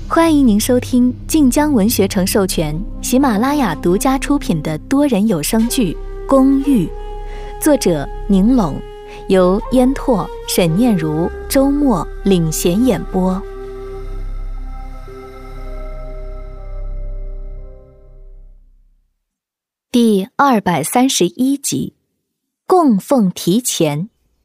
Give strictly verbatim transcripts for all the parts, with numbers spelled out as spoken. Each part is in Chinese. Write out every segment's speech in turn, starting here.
欢迎您收听晋江文学城授权、喜马拉雅独家出品的多人有声剧《公寓》，作者宁拢，由烟拓、沈念如、周末领衔演播。第二百三十一集，供奉提前。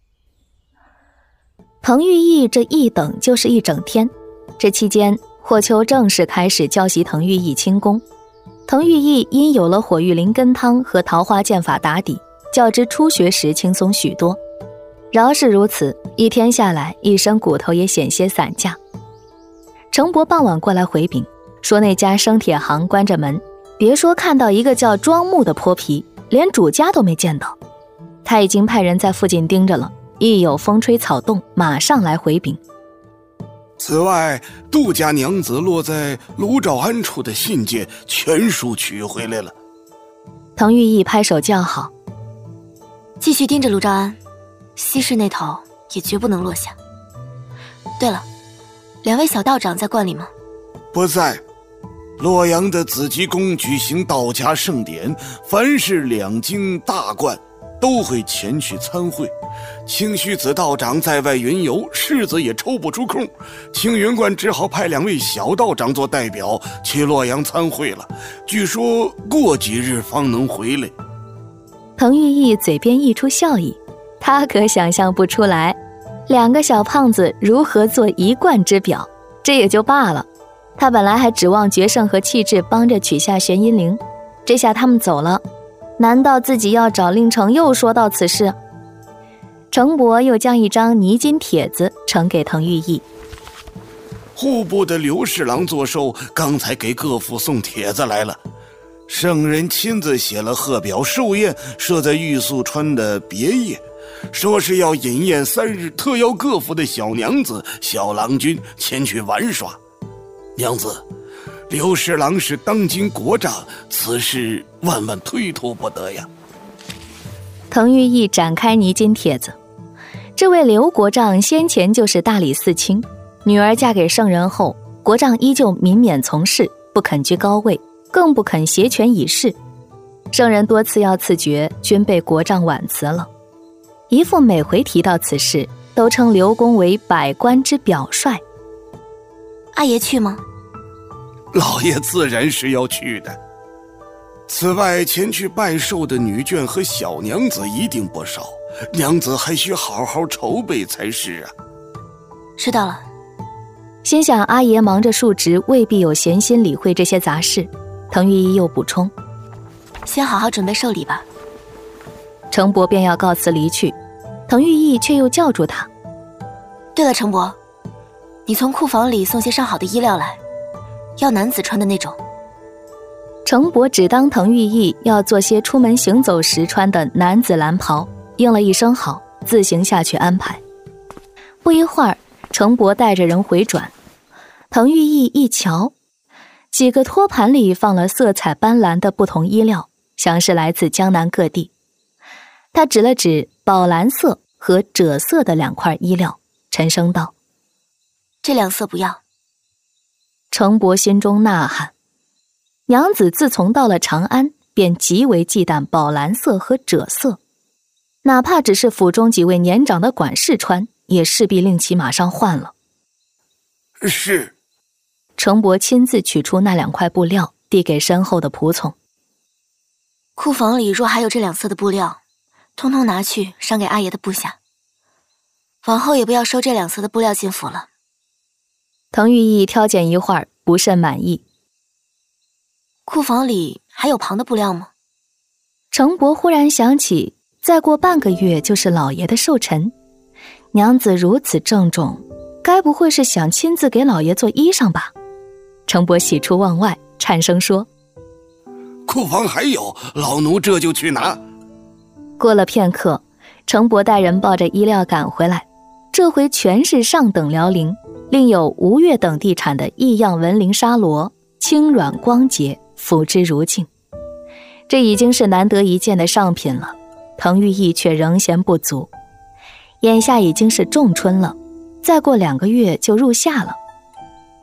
彭玉义这一等就是一整天，这期间霍秋正式开始教习滕玉义轻功。滕玉义因有了火玉灵根汤和桃花剑法打底，较之初学时轻松许多。饶是如此，一天下来，一身骨头也险些散架。程伯傍晚过来回禀，说那家生铁行关着门，别说看到一个叫庄木的泼皮，连主家都没见到。他已经派人在附近盯着了，一有风吹草动，马上来回禀。 此外，杜家娘子落在卢兆安处的信件全数取回来了。 滕玉义拍手叫好， 继续盯着卢兆安，西市那头也绝不能落下。对了，两位小道长在观里吗？ 不在。洛阳的紫极宫举行道家盛典，凡是两京大观都会前去参会。清虚子道长在外云游，世子也抽不出空，青云观只好派两位小道长做代表去洛阳参会了，据说过几日方能回来。 滕玉义嘴边溢出笑意，他可想象不出来两个小胖子如何做一贯之表，这也就罢了，他本来还指望决胜和气质帮着取下玄阴灵，这下他们走了，难道自己要找令程又说到此事？程伯又将一张泥金帖子呈给滕玉义。 户部的刘侍郎作寿，刚才给各府送帖子来了。圣人亲自写了贺表寿宴，设在玉素川的别业，说是要饮宴三日，特邀各府的小娘子、小郎君前去玩耍。娘子，刘侍郎是当今国丈，此事万万推脱不得呀。 滕玉义展开泥金帖子，这位刘国丈先前就是大理寺卿，女儿嫁给圣人后，国丈依旧民免从事，不肯居高位，更不肯挟权以事。圣人多次要赐爵，均被国丈婉辞了。姨父每回提到此事，都称刘公为百官之表率。 阿爷去吗？ 老爷自然是要去的。此外，前去拜寿的女眷和小娘子一定不少，娘子还需好好筹备才是啊。 知道了。 心想阿爷忙着述职，未必有闲心理会这些杂事，滕玉义又补充， 先好好准备寿礼吧。 程伯便要告辞离去，滕玉义却又叫住他。 对了，程伯，你从库房里送些上好的衣料来，要男子穿的那种。 程伯只当滕玉义要做些出门行走时穿的男子蓝袍，应了一声好，自行下去安排。不一会儿，程伯带着人回转，滕玉义一瞧，几个托盘里放了色彩斑斓的不同衣料，像是来自江南各地。他指了指宝蓝色和赭色的两块衣料，沉声道： 这两色不要。 程伯心中呐喊，娘子自从到了长安，便极为忌惮宝蓝色和赭色，哪怕只是府中几位年长的管事穿，也势必令其马上换了。 是。 程伯亲自取出那两块布料，递给身后的仆从。 库房里若还有这两色的布料，通通拿去赏给阿爷的部下，往后也不要收这两色的布料进府了。 滕玉义挑拣一会儿，不甚满意。 库房里还有旁的布料吗？ 程伯忽然想起，再过半个月就是老爷的寿辰，娘子如此郑重，该不会是想亲自给老爷做衣裳吧？程伯喜出望外，颤声说： 库房还有，老奴这就去拿。 过了片刻，程伯带人抱着衣料赶回来，这回全是上等辽绫，另有吴越等地产的异样纹绫纱罗，轻软光洁，抚之如镜。这已经是难得一见的上品了，滕玉义却仍嫌不足。眼下已经是仲春了，再过两个月就入夏了。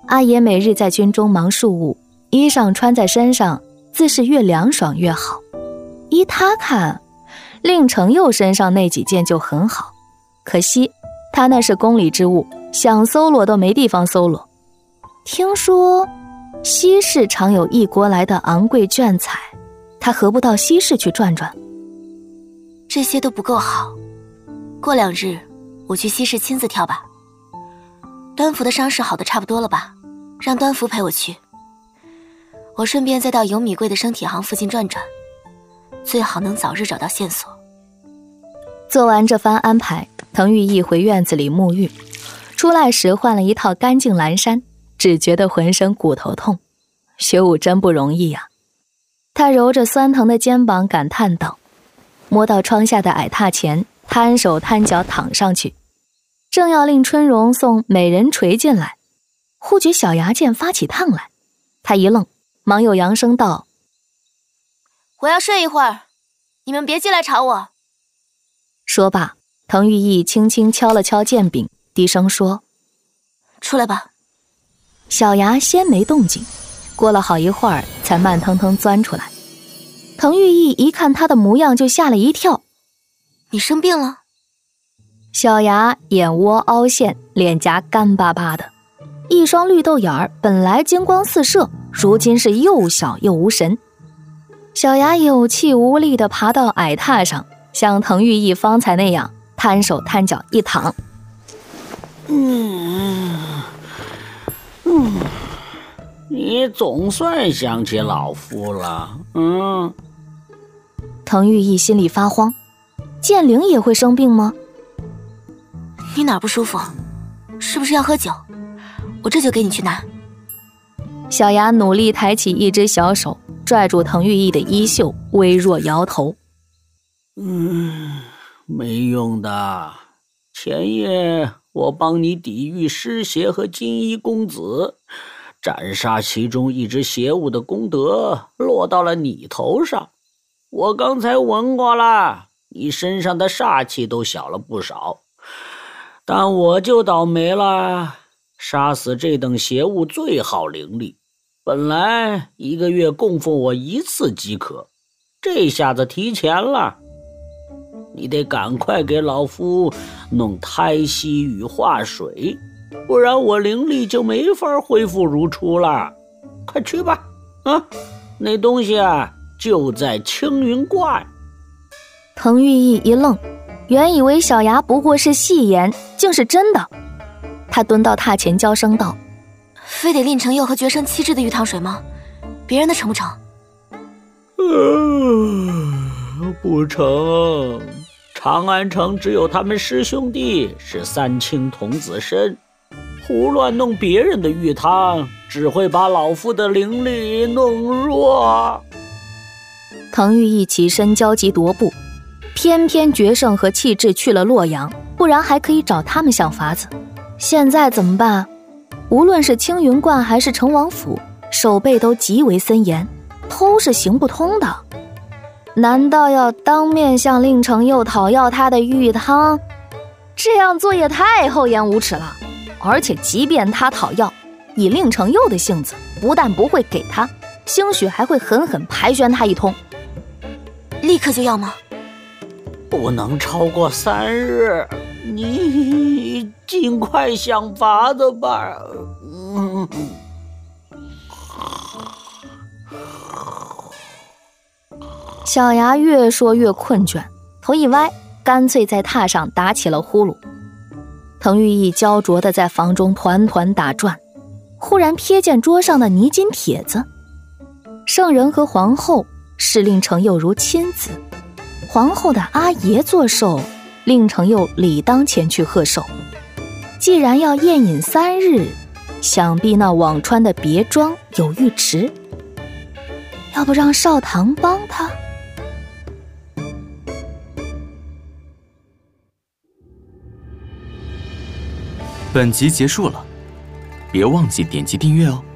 阿爷每日在军中忙庶务，衣裳穿在身上自是越凉爽越好。依他看，令程佑身上那几件就很好，可惜他那是宫里之物，想搜罗都没地方搜罗。听说西市常有异国来的昂贵绢彩，他何不到西市去转转？ 这些都不够好，过两日我去西市亲自挑吧。端福的伤势好的差不多了吧？让端福陪我去，我顺便再到有米贵的生铁行附近转转，最好能早日找到线索。 做完这番安排，滕玉义回院子里沐浴，出来时换了一套干净蓝衫，只觉得浑身骨头痛。学武真不容易呀、啊！他揉着酸疼的肩膀感叹道，摸到窗下的矮榻前，摊手摊脚躺上去，正要令春荣送美人锤进来，忽觉小牙剑发起烫来，他一愣，忙又扬声道： 我要睡一会儿，你们别进来吵我。 说罢，滕玉义轻轻敲了敲剑柄，低声说： 出来吧。 小牙先没动静，过了好一会儿才慢腾腾钻出来。滕玉义一看他的模样就吓了一跳： 你生病了？ 小牙眼窝凹陷，脸颊干巴巴的，一双绿豆眼儿本来金光四射，如今是又小又无神。小牙有气无力地爬到矮榻上，像滕玉义方才那样摊手摊脚一躺。 嗯嗯，你总算想起老夫了。嗯。 滕玉义心里发慌，剑灵也会生病吗？ 你哪儿不舒服？是不是要喝酒？我这就给你去拿。 小牙努力抬起一只小手，拽住滕玉义的衣袖，微弱摇头。 嗯，没用的。前夜我帮你抵御尸邪和金衣公子，斩杀其中一只邪物的功德落到了你头上。我刚才闻过了，你身上的煞气都小了不少。但我就倒霉了，杀死这等邪物最好灵力，本来一个月供奉我一次即可，这下子提前了。你得赶快给老夫弄胎息与化水，不然我灵力就没法恢复如初了。快去吧，啊，那东西啊就在青云观。 滕玉义一愣，原以为小牙不过是戏言，竟是真的。他蹲到榻前娇声道： 非得令程佑和绝生七支的玉汤水吗？别人的成不成？ 呃，不成。长安城只有他们师兄弟是三清童子身，胡乱弄别人的玉汤，只会把老夫的灵力弄弱。 滕玉义起身焦急踱步，偏偏决胜和气质去了洛阳，不然还可以找他们想法子。现在怎么办？无论是青云观还是成王府，守备都极为森严，偷是行不通的。难道要当面向令程佑讨要他的玉汤？这样做也太厚颜无耻了。而且即便他讨要，以令程佑的性子，不但不会给他，兴许还会狠狠排宣他一通。 立刻就要吗？ 不能超过三日，你尽快想法子吧。嗯。 小牙越说越困倦，头一歪，干脆在榻上打起了呼噜。滕玉义焦灼地在房中团团打转，忽然瞥见桌上的泥金帖子，圣人和皇后视令程佑如亲子，皇后的阿爷作寿，令程佑理当前去贺寿。既然要宴饮三日，想必那辋川的别庄有浴池，要不让少棠帮他？ 本集结束了，别忘记点击订阅哦。